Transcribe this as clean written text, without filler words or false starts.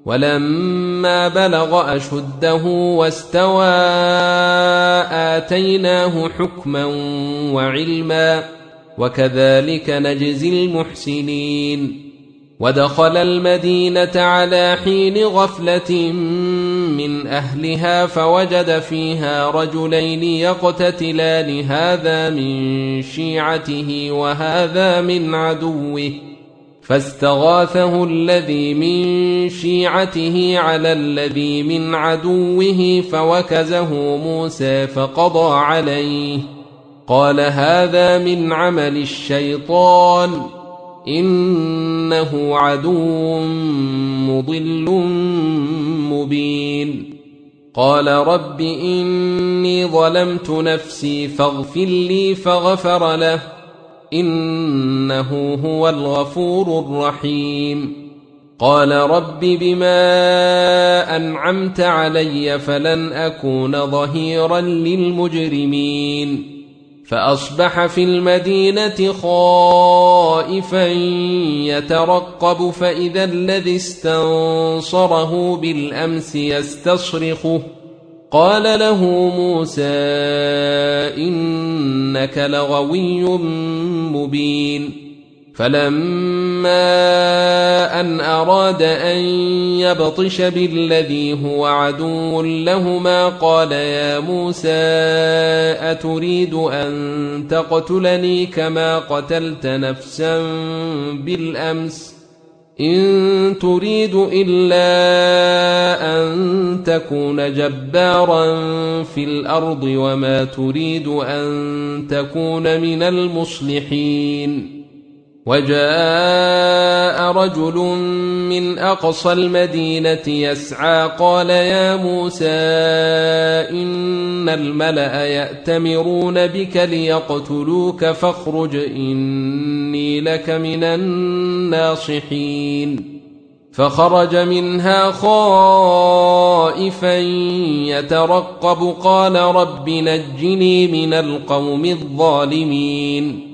ولما بلغ أشده واستوى آتيناه حكما وعلما وكذلك نجزي المحسنين. ودخل المدينة على حين غفلة من أهلها فوجد فيها رجلين يقتتلان هذا من شيعته وهذا من عدوه فاستغاثه الذي من شيعته على الذي من عدوه فوكزه موسى فقضى عليه قال هذا من عمل الشيطان إنه عدو مضل مبين. قال رب إني ظلمت نفسي فاغفر لي فغفر له إنه هو الغفور الرحيم. قال رب بما أنعمت علي فلن أكون ظهيرا للمجرمين. فأصبح في المدينة خائفا يترقب فإذا الذي استنصره بالأمس يستصرخه قال له موسى إنك لغوي مبين. فلما أن أراد أن يبطش بالذي هو عدو لهما قال يا موسى أتريد أن تقتلني كما قتلت نفسا بالأمس إن تريد إلا أن تكون جبارا في الأرض وما تريد أن تكون من المصلحين. وجاء رجل من أقصى المدينة يسعى قال يا موسى إن الملأ يأتمرون بك ليقتلوك فاخرج إني لك من الناصحين. فخرج منها خائفا يترقب قال رب نجني من القوم الظالمين.